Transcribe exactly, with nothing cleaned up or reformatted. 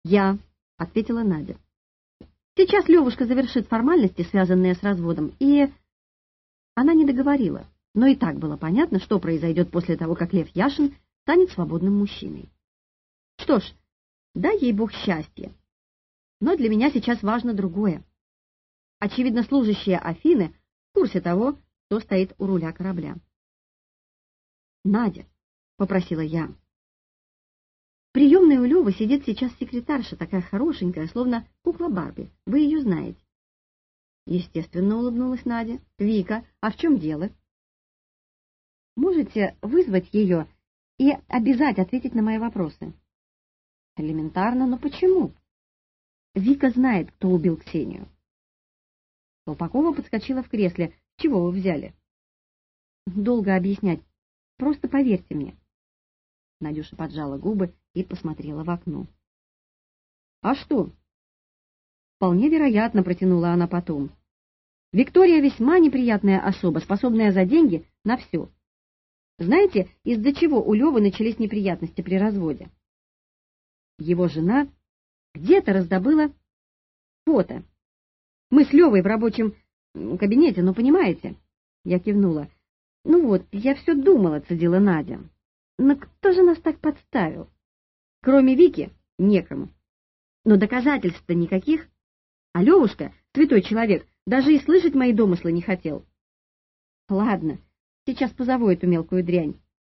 Я, — ответила Надя. Сейчас Левушка завершит формальности, связанные с разводом, и... Она не договорила, но и так было понятно, что произойдет после того, как Лев Яшин станет свободным мужчиной. Что ж, дай ей Бог счастья. Но для меня сейчас важно другое. Очевидно, служащие Афины в курсе того, кто стоит у руля корабля. «Надя», — попросила я. В приемной у Левы сидит сейчас секретарша, такая хорошенькая, словно кукла Барби. Вы ее знаете. Естественно, улыбнулась Надя. «Вика, а в чем дело?» «Можете вызвать ее и обязать ответить на мои вопросы?» «Элементарно, но почему?» «Вика знает, кто убил Ксению». Колпакова подскочила в кресле. «С чего вы взяли?» «Долго объяснять. Просто поверьте мне». Надюша поджала губы и посмотрела в окно. «А что?» «Вполне вероятно», — протянула она потом. «Виктория весьма неприятная особа, способная за деньги на все. Знаете, из-за чего у Левы начались неприятности при разводе? Его жена где-то раздобыла фото. Мы с Левой в рабочем кабинете, ну, понимаете?» Я кивнула. «Ну вот, я все думала», — цедила Надя. «Но кто же нас так подставил? Кроме Вики, некому. Но доказательств-то никаких. А Левушка, святой человек, даже и слышать мои домыслы не хотел. Ладно, сейчас позову эту мелкую дрянь.